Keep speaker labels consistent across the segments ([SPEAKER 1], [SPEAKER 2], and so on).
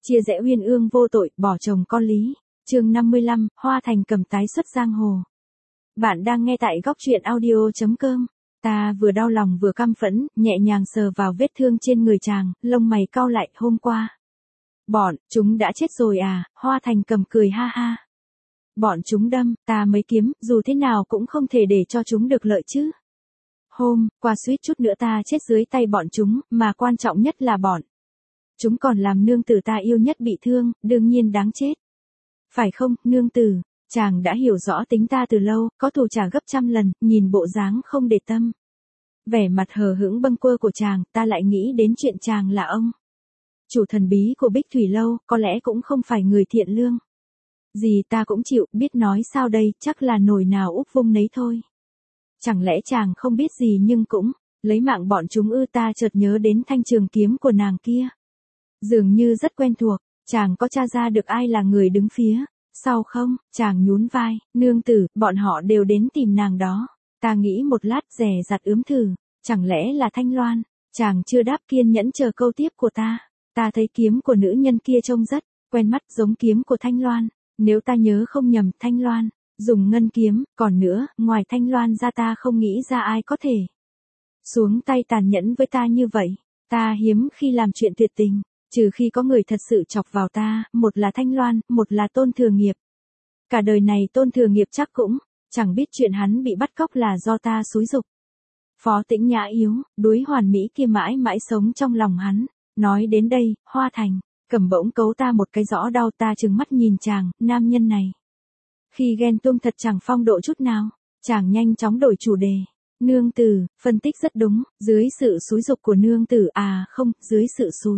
[SPEAKER 1] Chia rẽ uyên ương vô tội, bỏ chồng con lý. Chương 55, Hoa Thành Cầm tái xuất giang hồ. Bạn đang nghe tại góc truyện audio.com. Ta vừa đau lòng vừa căm phẫn, nhẹ nhàng sờ vào vết thương trên người chàng, lông mày cau lại. Hôm qua, bọn chúng đã chết rồi à? Hoa Thành Cầm cười ha ha. Bọn chúng đâm ta mấy kiếm, dù thế nào cũng không thể để cho chúng được lợi chứ. Hôm qua suýt chút nữa ta chết dưới tay bọn chúng, mà quan trọng nhất là bọn chúng còn làm nương tử ta yêu nhất bị thương, đương nhiên đáng chết. Phải không, nương tử? Chàng đã hiểu rõ tính ta từ lâu, có thù trả gấp trăm lần, nhìn bộ dáng không để tâm. Vẻ mặt hờ hững bâng quơ của chàng, ta lại nghĩ đến chuyện chàng là ông chủ thần bí của Bích Thủy Lâu, có lẽ cũng không phải người thiện lương. Gì ta cũng chịu, biết nói sao đây, chắc là nồi nào úp vung nấy thôi. Chẳng lẽ chàng không biết gì nhưng cũng lấy mạng bọn chúng ư? Ta chợt nhớ đến thanh trường kiếm của nàng kia. Dường như rất quen thuộc, chàng có tra ra được ai là người đứng phía sau không? Chàng nhún vai, nương tử, bọn họ đều đến tìm nàng đó. Ta nghĩ một lát dè dặt ướm thử, chẳng lẽ là Thanh Loan? Chàng chưa đáp, kiên nhẫn chờ câu tiếp của ta. Ta thấy kiếm của nữ nhân kia trông rất quen mắt, giống kiếm của Thanh Loan. Nếu ta nhớ không nhầm, Thanh Loan dùng ngân kiếm, còn nữa, ngoài Thanh Loan ra ta không nghĩ ra ai có thể xuống tay tàn nhẫn với ta như vậy. Ta hiếm khi làm chuyện tuyệt tình, trừ khi có người thật sự chọc vào ta, một là Thanh Loan, một là Tôn Thừa Nghiệp. Cả đời này Tôn Thừa Nghiệp chắc cũng chẳng biết chuyện hắn bị bắt cóc là do ta xúi giục. Phó Tĩnh Nhã yếu đuối hoàn mỹ kia mãi mãi sống trong lòng hắn. Nói đến đây, Hoa Thành Cầm bỗng cấu ta một cái rõ đau. Ta trừng mắt nhìn chàng, nam nhân này khi ghen tuông thật chẳng phong độ chút nào. Chàng nhanh chóng đổi chủ đề. Nương tử, phân tích rất đúng, dưới sự xúi giục của nương tử, à không, dưới sự xúi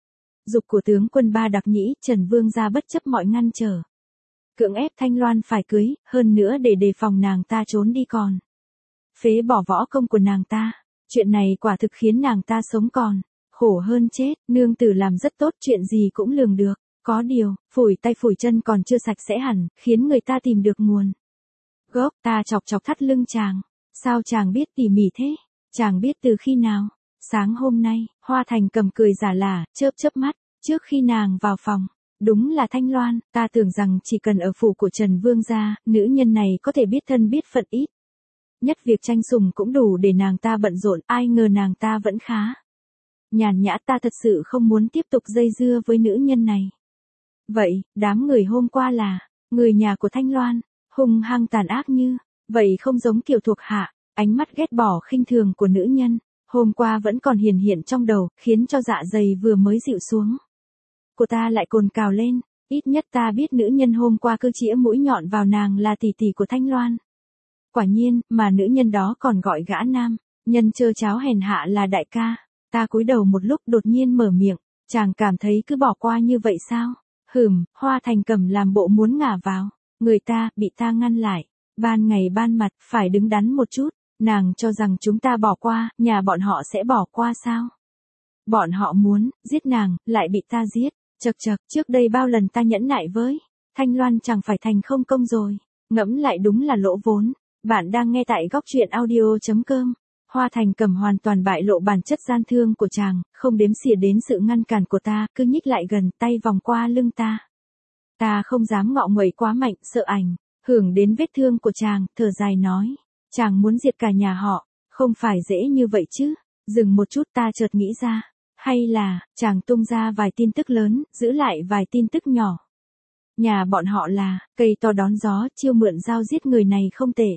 [SPEAKER 1] dục của tướng quân Ba Đặc Nhĩ, Trần Vương gia bất chấp mọi ngăn trở, cưỡng ép Thanh Loan phải cưới, hơn nữa để đề phòng nàng ta trốn đi còn phế bỏ võ công của nàng ta. Chuyện này quả thực khiến nàng ta sống còn khổ hơn chết. Nương tử làm rất tốt, chuyện gì cũng lường được. Có điều, phủi tay phủi chân còn chưa sạch sẽ hẳn, khiến người ta tìm được nguồn gốc. Ta chọc chọc thắt lưng chàng. Sao chàng biết tỉ mỉ thế? Chàng biết từ khi nào? Sáng hôm nay. Hoa Thành Cầm cười giả lả, chớp chớp mắt. Trước khi nàng vào phòng, đúng là Thanh Loan. Ta tưởng rằng chỉ cần ở phủ của Trần Vương gia, nữ nhân này có thể biết thân biết phận, ít nhất việc tranh sủng cũng đủ để nàng ta bận rộn. Ai ngờ nàng ta vẫn khá nhàn nhã. Ta thật sự không muốn tiếp tục dây dưa với nữ nhân này. Vậy, đám người hôm qua là người nhà của Thanh Loan, hung hăng tàn ác như vậy, không giống kiểu thuộc hạ. Ánh mắt ghét bỏ khinh thường của nữ nhân hôm qua vẫn còn hiển hiện trong đầu, khiến cho dạ dày vừa mới dịu xuống của ta lại cồn cào lên. Ít nhất ta biết nữ nhân hôm qua cứ chĩa mũi nhọn vào nàng là tỷ tỷ của Thanh Loan. Quả nhiên, mà nữ nhân đó còn gọi gã nam nhân trơ cháo hèn hạ là đại ca. Ta cúi đầu một lúc, đột nhiên mở miệng. Chàng cảm thấy cứ bỏ qua như vậy sao? Hoa Thành Cầm làm bộ muốn ngả vào người ta, bị ta ngăn lại. Ban ngày ban mặt, phải đứng đắn một chút. Nàng cho rằng chúng ta bỏ qua, nhà bọn họ sẽ bỏ qua sao? Bọn họ muốn giết nàng, lại bị ta giết. Chậc chậc, trước đây bao lần ta nhẫn nại với Thanh Loan chẳng phải thành không công rồi. Ngẫm lại đúng là lỗ vốn. Bạn đang nghe tại góc truyện audio.com. Hoa Thành Cầm hoàn toàn bại lộ bản chất gian thương của chàng, không đếm xỉa đến sự ngăn cản của ta, cứ nhích lại gần, tay vòng qua lưng ta. Ta không dám ngọ nguậy quá mạnh, sợ ảnh hưởng đến vết thương của chàng, thở dài nói. Chàng muốn diệt cả nhà họ, không phải dễ như vậy chứ. Dừng một chút, ta chợt nghĩ ra. Hay là, chàng tung ra vài tin tức lớn, giữ lại vài tin tức nhỏ. Nhà bọn họ là cây to đón gió, chiêu mượn dao giết người này không tệ.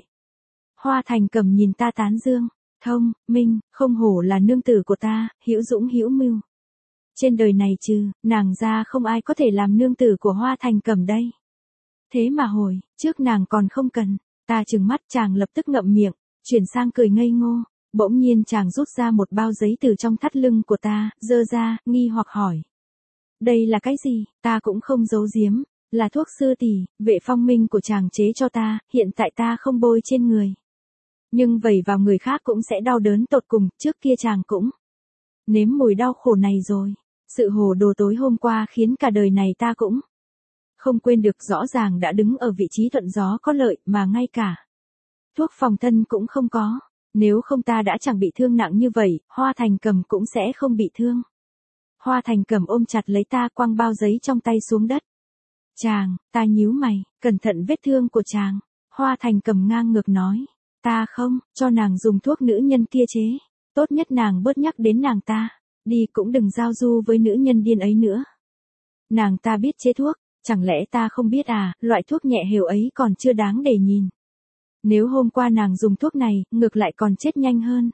[SPEAKER 1] Hoa Thành Cầm nhìn ta tán dương. Thông minh, không hổ là nương tử của ta, hữu dũng hữu mưu. Trên đời này trừ nàng ra không ai có thể làm nương tử của Hoa Thành Cầm đây. Thế mà hồi trước nàng còn không cần. Ta trừng mắt, chàng lập tức ngậm miệng, chuyển sang cười ngây ngô. Bỗng nhiên chàng rút ra một bao giấy từ trong thắt lưng của ta, giơ ra, nghi hoặc hỏi. Đây là cái gì? Ta cũng không giấu giếm. Là thuốc sư tỷ, Vệ Phong Minh của chàng chế cho ta, hiện tại ta không bôi trên người. Nhưng vẩy vào người khác cũng sẽ đau đớn tột cùng, trước kia chàng cũng nếm mùi đau khổ này rồi. Sự hồ đồ tối hôm qua khiến cả đời này ta cũng không quên được. Rõ ràng đã đứng ở vị trí thuận gió có lợi, mà ngay cả thuốc phòng thân cũng không có. Nếu không ta đã chẳng bị thương nặng như vậy, Hoa Thành Cầm cũng sẽ không bị thương. Hoa Thành Cẩm ôm chặt lấy ta, quăng bao giấy trong tay xuống đất. Chàng, ta nhíu mày, cẩn thận vết thương của chàng. Hoa Thành Cẩm ngang ngược nói, ta không, cho nàng dùng thuốc nữ nhân kia chế. Tốt nhất nàng bớt nhắc đến nàng ta, đi cũng đừng giao du với nữ nhân điên ấy nữa. Nàng ta biết chế thuốc, chẳng lẽ ta không biết à, loại thuốc nhẹ hều ấy còn chưa đáng để nhìn. Nếu hôm qua nàng dùng thuốc này, ngược lại còn chết nhanh hơn.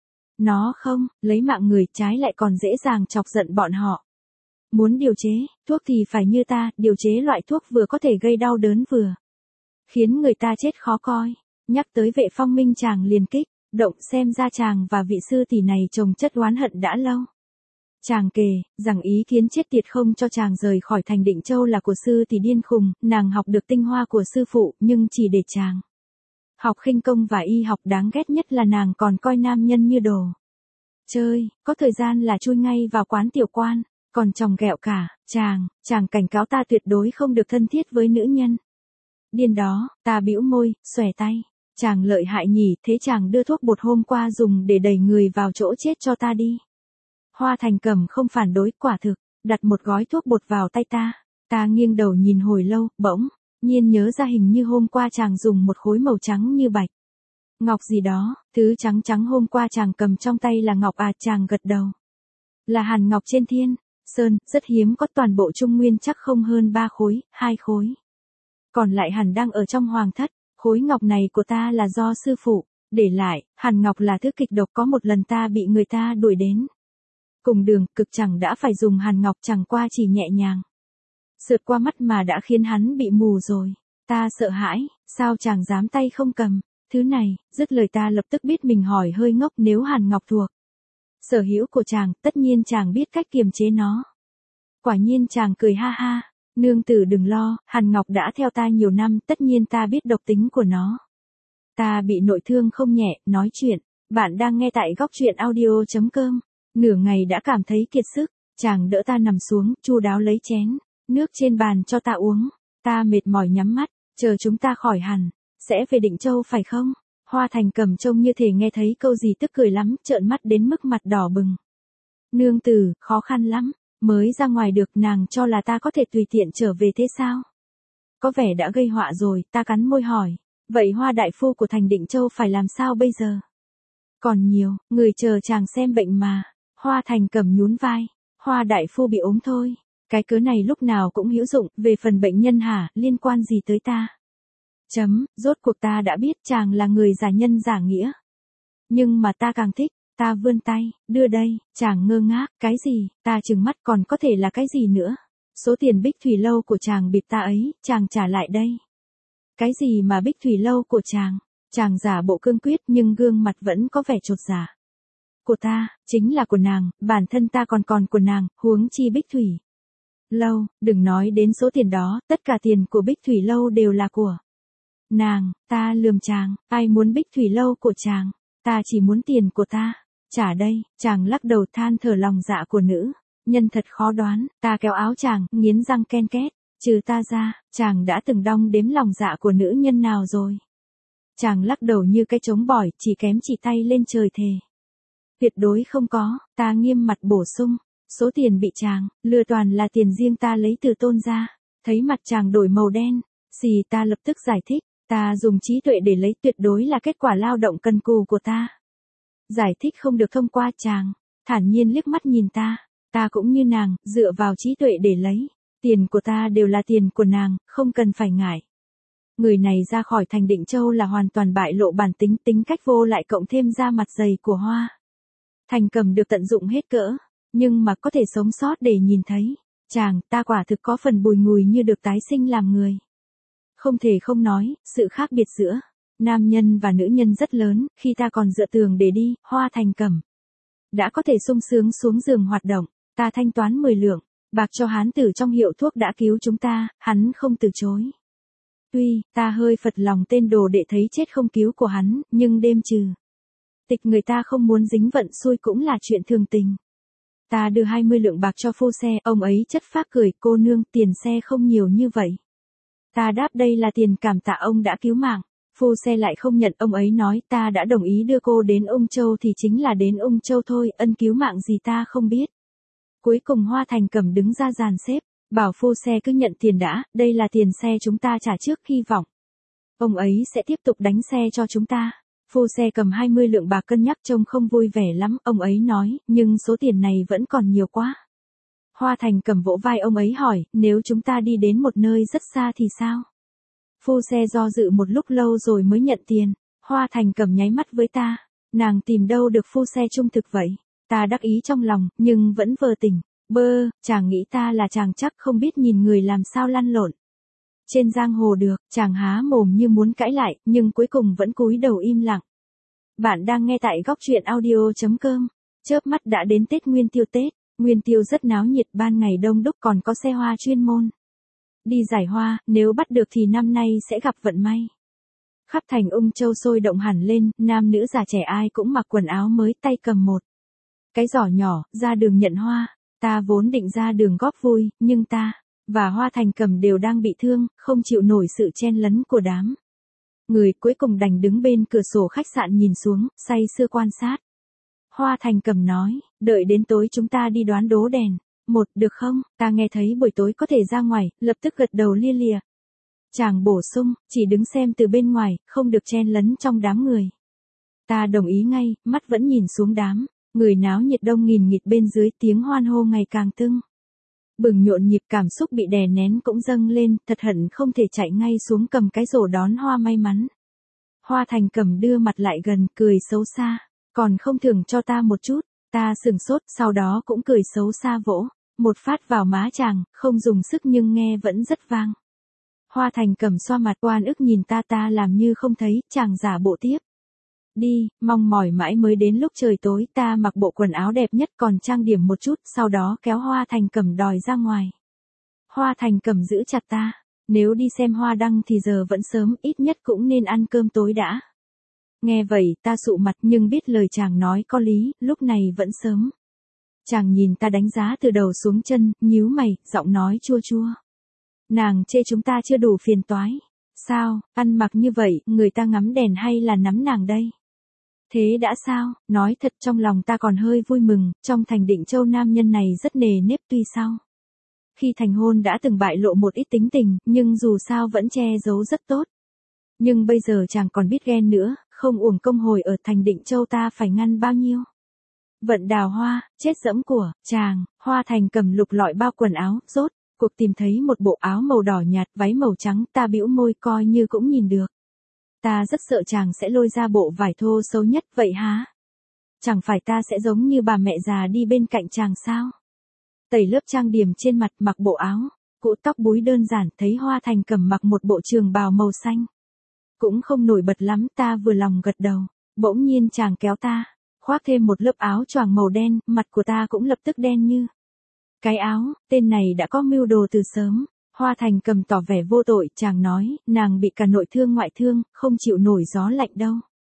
[SPEAKER 1] Nó không, lấy mạng người trái lại còn dễ dàng chọc giận bọn họ. Muốn điều chế, thuốc thì phải như ta, điều chế loại thuốc vừa có thể gây đau đớn vừa khiến người ta chết khó coi. Nhắc tới Vệ Phong Minh chàng liền kích động, xem ra chàng và vị sư tỷ này chồng chất oán hận đã lâu. Chàng kể, rằng ý kiến chết tiệt không cho chàng rời khỏi thành Định Châu là của sư tỷ điên khùng, nàng học được tinh hoa của sư phụ, nhưng chỉ để chàng học khinh công và y học, đáng ghét nhất là nàng còn coi nam nhân như đồ chơi, có thời gian là chui ngay vào quán tiểu quan, còn chòng ghẹo cả, chàng cảnh cáo ta tuyệt đối không được thân thiết với nữ nhân. Điên đó, ta bĩu môi, xòe tay, chàng lợi hại nhỉ, thế chàng đưa thuốc bột hôm qua dùng để đẩy người vào chỗ chết cho ta đi. Hoa Thành Cẩm không phản đối, quả thực, đặt một gói thuốc bột vào tay ta nghiêng đầu nhìn hồi lâu, bỗng nhiên nhớ ra hình như hôm qua chàng dùng một khối màu trắng như bạch ngọc gì đó, thứ trắng trắng hôm qua chàng cầm trong tay là ngọc à, chàng gật đầu. Là hàn ngọc trên Thiên Sơn, rất hiếm có, toàn bộ Trung Nguyên chắc không hơn 3 khối, 2 khối. Còn lại hẳn đang ở trong hoàng thất, khối ngọc này của ta là do sư phụ để lại, hàn ngọc là thứ kịch độc, có một lần ta bị người ta đuổi đến cùng đường, cực chẳng đã phải dùng hàn ngọc, chẳng qua chỉ nhẹ nhàng sượt qua mắt mà đã khiến hắn bị mù rồi. Ta sợ hãi, sao chàng dám tay không cầm thứ này, dứt lời ta lập tức biết mình hỏi hơi ngốc, nếu hàn ngọc thuộc sở hữu của chàng, tất nhiên chàng biết cách kiềm chế nó. Quả nhiên chàng cười ha ha, nương tử đừng lo, hàn ngọc đã theo ta nhiều năm, tất nhiên ta biết độc tính của nó. Ta bị nội thương không nhẹ, nói chuyện, bạn đang nghe tại góc truyện audio.com. Nửa ngày đã cảm thấy kiệt sức, chàng đỡ ta nằm xuống, chu đáo lấy chén nước trên bàn cho ta uống. Ta mệt mỏi nhắm mắt, chờ chúng ta khỏi hẳn, sẽ về Định Châu phải không? Hoa Thành Cẩm trông như thể nghe thấy câu gì tức cười lắm, trợn mắt đến mức mặt đỏ bừng. Nương tử, khó khăn lắm, mới ra ngoài được, nàng cho là ta có thể tùy tiện trở về thế sao? Có vẻ đã gây họa rồi, ta cắn môi hỏi. Vậy Hoa đại phu của thành Định Châu phải làm sao bây giờ? Còn nhiều, người chờ chàng xem bệnh mà. Hoa Thành Cẩm nhún vai. Hoa đại phu bị ốm thôi. Cái cớ này lúc nào cũng hữu dụng, về phần bệnh nhân hả, liên quan gì tới ta? Rốt cuộc ta đã biết chàng là người giả nhân giả nghĩa. Nhưng mà ta càng thích, ta vươn tay, đưa đây, chàng ngơ ngác, cái gì, ta trừng mắt, còn có thể là cái gì nữa? Số tiền Bích Thủy Lâu của chàng bịp ta ấy, chàng trả lại đây. Cái gì mà Bích Thủy Lâu của chàng? Chàng giả bộ cương quyết nhưng gương mặt vẫn có vẻ chột dạ. Của ta, chính là của nàng, bản thân ta còn của nàng, huống chi Bích Thủy Lâu, đừng nói đến số tiền đó, tất cả tiền của Bích Thủy Lâu đều là của nàng. Ta lườm chàng, ai muốn Bích Thủy Lâu của chàng, ta chỉ muốn tiền của ta. Trả đây, chàng lắc đầu than thở, lòng dạ của nữ nhân thật khó đoán. Ta kéo áo chàng, nghiến răng ken két, trừ ta ra, chàng đã từng đong đếm lòng dạ của nữ nhân nào rồi? Chàng lắc đầu như cái trống bỏi, chỉ kém chỉ tay lên trời thề. Tuyệt đối không có, ta nghiêm mặt bổ sung. Số tiền bị chàng lừa toàn là tiền riêng ta lấy từ Tôn ra. Thấy mặt chàng đổi màu đen, xì, ta lập tức giải thích. Ta dùng trí tuệ để lấy, tuyệt đối là kết quả lao động cần cù của ta. Giải thích không được thông qua. Chàng thản nhiên liếc mắt nhìn ta. Ta cũng như nàng, dựa vào trí tuệ để lấy. Tiền của ta đều là tiền của nàng, không cần phải ngại. Người này ra khỏi thành Định Châu là hoàn toàn bại lộ bản tính, tính cách vô lại, cộng thêm da mặt dày của Hoa Thành Cẩm được tận dụng hết cỡ, nhưng mà có thể sống sót để nhìn thấy. Chàng, ta quả thực có phần bùi ngùi như được tái sinh làm người. Không thể không nói, sự khác biệt giữa nam nhân và nữ nhân rất lớn. Khi ta còn dựa tường để đi, Hoa Thành Cẩm đã có thể sung sướng xuống giường hoạt động. Ta thanh toán 10 lượng bạc cho hán tử trong hiệu thuốc đã cứu chúng ta, hắn không từ chối. Tuy, ta hơi phật lòng tên đồ đệ thấy chết không cứu của hắn, nhưng đêm trừ tịch người ta không muốn dính vận xui cũng là chuyện thường tình. Ta đưa 20 lượng bạc cho phu xe, ông ấy chất phác cười, cô nương, tiền xe không nhiều như vậy. Ta đáp đây là tiền cảm tạ ông đã cứu mạng. Phu xe lại không nhận, ông ấy nói ta đã đồng ý đưa cô đến Ung Châu thì chính là đến Ung Châu thôi, ân cứu mạng gì ta không biết. Cuối cùng Hoa Thành Cẩm đứng ra dàn xếp, bảo phu xe cứ nhận tiền đã, đây là tiền xe chúng ta trả trước, hy vọng ông ấy sẽ tiếp tục đánh xe cho chúng ta. Phu xe cầm 20 lượng bạc cân nhắc trông không vui vẻ lắm, ông ấy nói, nhưng số tiền này vẫn còn nhiều quá. Hoa Thành Cẩm vỗ vai ông ấy hỏi, nếu chúng ta đi đến một nơi rất xa thì sao? Phu xe do dự một lúc lâu rồi mới nhận tiền. Hoa Thành Cẩm nháy mắt với ta, nàng tìm đâu được phu xe trung thực vậy? Ta đắc ý trong lòng, nhưng vẫn vờ tỉnh. Chàng nghĩ ta là chàng chắc không biết nhìn người làm sao lăn lộn trên giang hồ được. Chàng há mồm như muốn cãi lại, nhưng cuối cùng vẫn cúi đầu im lặng. Bạn đang nghe tại góc truyện audio.com. Chớp mắt đã đến Tết Nguyên Tiêu. Tết Nguyên Tiêu rất náo nhiệt, ban ngày đông đúc, còn có xe hoa chuyên môn đi giải hoa, nếu bắt được thì năm nay sẽ gặp vận may. Khắp thành Ung Châu sôi động hẳn lên, nam nữ già trẻ ai cũng mặc quần áo mới, tay cầm một cái giỏ nhỏ, ra đường nhận hoa. Ta vốn định ra đường góp vui, nhưng ta và Hoa Thành Cẩm đều đang bị thương, không chịu nổi sự chen lấn của đám người, cuối cùng đành đứng bên cửa sổ khách sạn nhìn xuống, say sưa quan sát. Hoa Thành Cẩm nói, đợi đến tối chúng ta đi đoán đố đèn. Được không? Ta nghe thấy buổi tối có thể ra ngoài, lập tức gật đầu lia lịa. Chàng bổ sung, chỉ đứng xem từ bên ngoài, không được chen lấn trong đám người. Ta đồng ý ngay, mắt vẫn nhìn xuống đám người náo nhiệt đông nghìn nghịt bên dưới, tiếng hoan hô ngày càng tưng bừng nhộn nhịp, cảm xúc bị đè nén cũng dâng lên, thật hận không thể chạy ngay xuống cầm cái rổ đón hoa may mắn. Hoa Thành Cẩm đưa mặt lại gần, cười xấu xa, còn không thưởng cho ta một chút. Ta sừng sốt, sau đó cũng cười xấu xa vỗ một phát vào má chàng, không dùng sức nhưng nghe vẫn rất vang. Hoa Thành Cẩm xoa mặt oan ức nhìn ta làm như không thấy, chàng giả bộ tiếp. Đi, mong mỏi mãi mới đến lúc trời tối, ta mặc bộ quần áo đẹp nhất còn trang điểm một chút, sau đó kéo Hoa Thành Cẩm đòi ra ngoài. Hoa Thành Cẩm giữ chặt ta, nếu đi xem hoa đăng thì giờ vẫn sớm, ít nhất cũng nên ăn cơm tối đã. Nghe vậy ta sụ mặt, nhưng biết lời chàng nói có lý, lúc này vẫn sớm. Chàng nhìn ta đánh giá từ đầu xuống chân, nhíu mày, giọng nói chua chua. Nàng chê chúng ta chưa đủ phiền toái. Sao, ăn mặc như vậy, người ta ngắm đèn hay là nắm nàng đây? Thế đã sao? Nói thật, trong lòng ta còn hơi vui mừng, trong thành Định Châu nam nhân này rất nề nếp, tuy sao khi thành hôn đã từng bại lộ một ít tính tình, nhưng dù sao vẫn che giấu rất tốt. Nhưng bây giờ chàng còn biết ghen nữa, không uổng công hồi ở thành Định Châu ta phải ngăn bao nhiêu vận đào hoa, chết dẫm của chàng. Hoa Thành Cẩm lục lọi bao quần áo, rốt cuộc tìm thấy một bộ áo màu đỏ nhạt, váy màu trắng, ta bĩu môi coi như cũng nhìn được. Ta rất sợ chàng sẽ lôi ra bộ vải thô xấu nhất, vậy hả? Chẳng phải ta sẽ giống như bà mẹ già đi bên cạnh chàng sao? Tẩy lớp trang điểm trên mặt, mặc bộ áo cũ, tóc búi đơn giản, thấy Hoa Thành Cẩm mặc một bộ trường bào màu xanh. Cũng không nổi bật lắm, ta vừa lòng gật đầu. Bỗng nhiên chàng kéo ta khoác thêm một lớp áo choàng màu đen, mặt của ta cũng lập tức đen như cái áo. Tên này đã có mưu đồ từ sớm. Hoa Thành Cẩm tỏ vẻ vô tội, chàng nói, nàng bị cả nội thương ngoại thương, không chịu nổi gió lạnh đâu.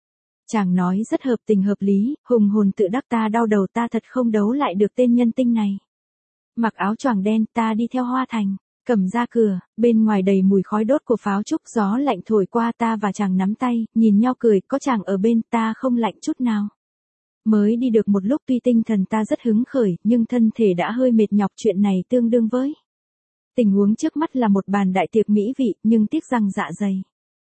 [SPEAKER 1] Chàng nói rất hợp tình hợp lý, hùng hồn tự đắc, ta đau đầu, ta thật không đấu lại được tên nhân tinh này. Mặc áo choàng đen, ta đi theo Hoa Thành Cẩm ra cửa, bên ngoài đầy mùi khói đốt của pháo trúc, gió lạnh thổi qua, ta và chàng nắm tay, nhìn nhau cười, có chàng ở bên, ta không lạnh chút nào. Mới đi được một lúc, tuy tinh thần ta rất hứng khởi, nhưng thân thể đã hơi mệt nhọc, chuyện này tương đương với tình huống trước mắt là một bàn đại tiệc mỹ vị, nhưng tiếc rằng dạ dày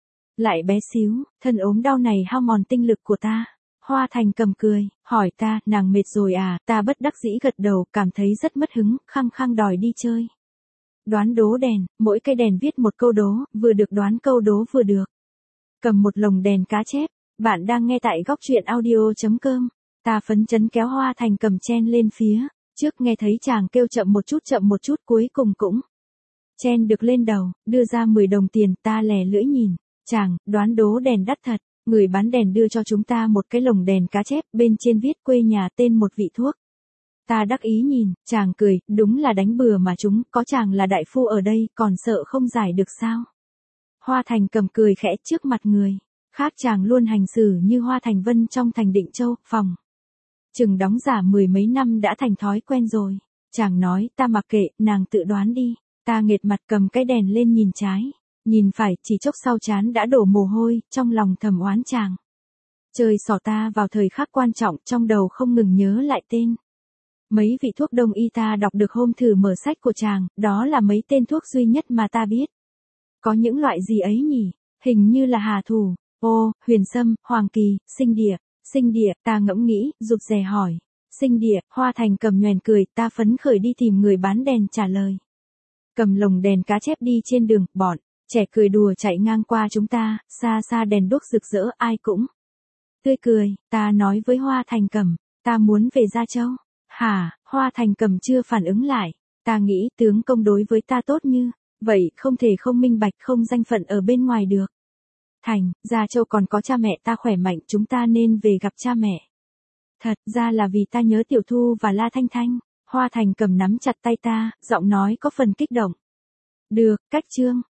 [SPEAKER 1] lại bé xíu, thân ốm đau này hao mòn tinh lực của ta. Hoa Thành Cẩm cười, hỏi ta, nàng mệt rồi à? Ta bất đắc dĩ gật đầu, cảm thấy rất mất hứng, khăng khăng đòi đi chơi. Đoán đố đèn, mỗi cây đèn viết một câu đố, vừa được đoán câu đố vừa được cầm một lồng đèn cá chép. Bạn đang nghe tại góc truyện audio.com. Ta phấn chấn kéo Hoa Thành Cẩm chen lên phía trước, nghe thấy chàng kêu chậm một chút, cuối cùng cũng chen được lên đầu, đưa ra 10 đồng tiền, ta lè lưỡi nhìn. Chàng, đoán đố đèn đắt thật. Người bán đèn đưa cho chúng ta một cái lồng đèn cá chép, bên trên viết quê nhà, tên một vị thuốc. Ta đắc ý nhìn, chàng cười, đúng là đánh bừa mà chúng, có chàng là đại phu ở đây, còn sợ không giải được sao? Hoa Thành Cẩm cười khẽ trước mặt người khác, chàng luôn hành xử như Hoa Thành Vân trong thành Định Châu, phòng chừng đóng giả 10 mấy năm đã thành thói quen rồi. Chàng nói, ta mặc kệ, nàng tự đoán đi. Ta nghệt mặt cầm cái đèn lên nhìn trái, nhìn phải, chỉ chốc sau trán đã đổ mồ hôi, trong lòng thầm oán chàng chơi xỏ ta vào thời khắc quan trọng, trong đầu không ngừng nhớ lại tên Mấy vị thuốc đông y ta đọc được hôm thử mở sách của chàng, đó là mấy tên thuốc duy nhất mà ta biết. Có những loại gì ấy nhỉ? Hình như là hà thủ, ô, huyền sâm, hoàng kỳ, sinh địa, ta ngẫm nghĩ, rụt rè hỏi. Sinh địa, Hoa Thành Cầm nhoẻn cười, ta phấn khởi đi tìm người bán đèn trả lời. Cầm lồng đèn cá chép đi trên đường, bọn trẻ cười đùa chạy ngang qua chúng ta, xa xa đèn đuốc rực rỡ, ai cũng tươi cười. Ta nói với Hoa Thành Cầm, ta muốn về Gia Châu. Hả? Hoa Thành Cầm chưa phản ứng lại. Ta nghĩ tướng công đối với ta tốt như vậy, không thể không minh bạch, không danh phận ở bên ngoài được. Thành, Gia Châu còn có cha mẹ ta khỏe mạnh, chúng ta nên về gặp cha mẹ. Thật ra là vì ta nhớ Tiểu Thu và La Thanh Thanh. Hoa Thành Cầm nắm chặt tay ta, giọng nói có phần kích động. Được, cách chương.